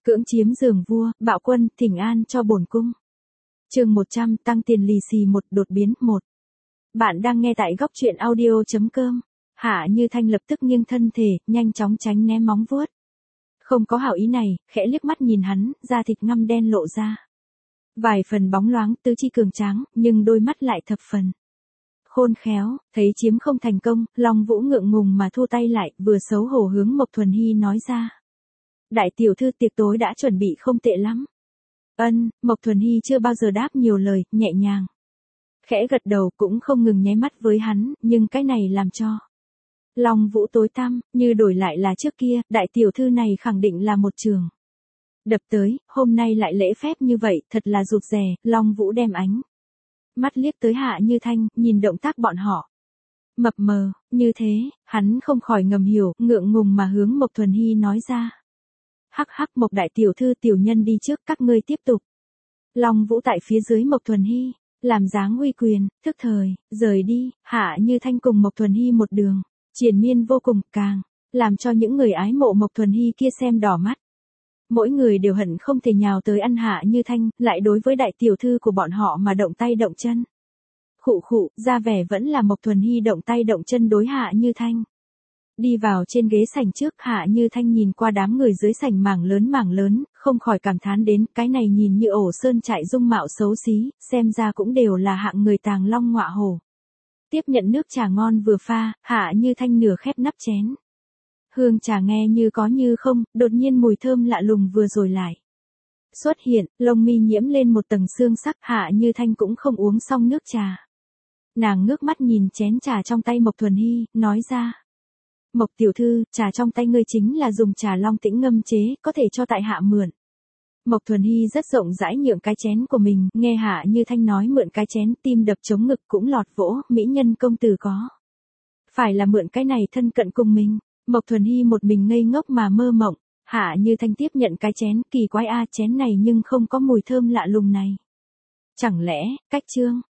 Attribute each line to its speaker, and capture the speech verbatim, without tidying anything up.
Speaker 1: Cưỡng chiếm giường vua, bạo quân, thỉnh an cho bổn cung. Chương một trăm, tăng tiền lì xì một, đột biến một. Bạn đang nghe tại góc truyện audio chấm com. Hạ Như Thanh lập tức nghiêng thân thể, nhanh chóng tránh né móng vuốt. Không có hảo ý này, khẽ liếc mắt nhìn hắn, da thịt ngăm đen lộ ra. Vài phần bóng loáng, tứ chi cường tráng, nhưng đôi mắt lại thập phần khôn khéo. Thấy chiếm không thành công, Long Vũ ngượng ngùng mà thua tay lại, vừa xấu hổ hướng Mộc Thuần Hy nói ra. Đại tiểu thư, tiệc tối đã chuẩn bị không tệ lắm. Ân, Mộc Thuần Hy chưa bao giờ đáp nhiều lời, nhẹ nhàng khẽ gật đầu, cũng không ngừng nháy mắt với hắn, nhưng cái này làm cho Long Vũ tối tăm, như đổi lại là trước kia, đại tiểu thư này khẳng định là một trường đập tới, hôm nay lại lễ phép như vậy, thật là rụt rè. Long Vũ đem ánh mắt liếc tới Hạ Như Thanh, nhìn động tác bọn họ mập mờ, như thế, hắn không khỏi ngầm hiểu, ngượng ngùng mà hướng Mộc Thuần Hy nói ra. Hắc hắc, Mộc đại tiểu thư, tiểu nhân đi trước, các ngươi tiếp tục. Long Vũ tại phía dưới Mộc Thuần Hy, làm dáng uy quyền, thức thời, rời đi. Hạ Như Thanh cùng Mộc Thuần Hy một đường, triền miên vô cùng, càng làm cho những người ái mộ Mộc Thuần Hy kia xem đỏ mắt. Mỗi người đều hận không thể nhào tới ăn Hạ Như Thanh, lại đối với đại tiểu thư của bọn họ mà động tay động chân. Khụ khụ, ra vẻ vẫn là Mộc Thuần Hy động tay động chân đối Hạ Như Thanh. Đi vào trên ghế sảnh trước, Hạ Như Thanh nhìn qua đám người dưới sảnh mảng lớn mảng lớn, không khỏi cảm thán đến, cái này nhìn như ổ sơn trại dung mạo xấu xí, xem ra cũng đều là hạng người tàng long ngọa hổ. Tiếp nhận nước trà ngon vừa pha, Hạ Như Thanh nửa khép nắp chén. Hương trà nghe như có như không, đột nhiên mùi thơm lạ lùng vừa rồi lại xuất hiện, lông mi nhiễm lên một tầng xương sắc. Hạ Như Thanh cũng không uống xong nước trà. Nàng ngước mắt nhìn chén trà trong tay Mộc Thuần Hy, nói ra. Mộc tiểu thư, trà trong tay ngươi chính là dùng trà long tĩnh ngâm chế, có thể cho tại hạ mượn. Mộc Thuần Hy rất rộng rãi nhượng cái chén của mình, nghe Hạ Như Thanh nói mượn cái chén, tim đập chống ngực cũng lọt vỗ, mỹ nhân công tử có phải là mượn cái này thân cận cùng mình. Mộc Thuần Hy một mình ngây ngốc mà mơ mộng. Hạ Như Thanh tiếp nhận cái chén, kỳ quái a, chén này nhưng không có mùi thơm lạ lùng này. Chẳng lẽ, cách trương,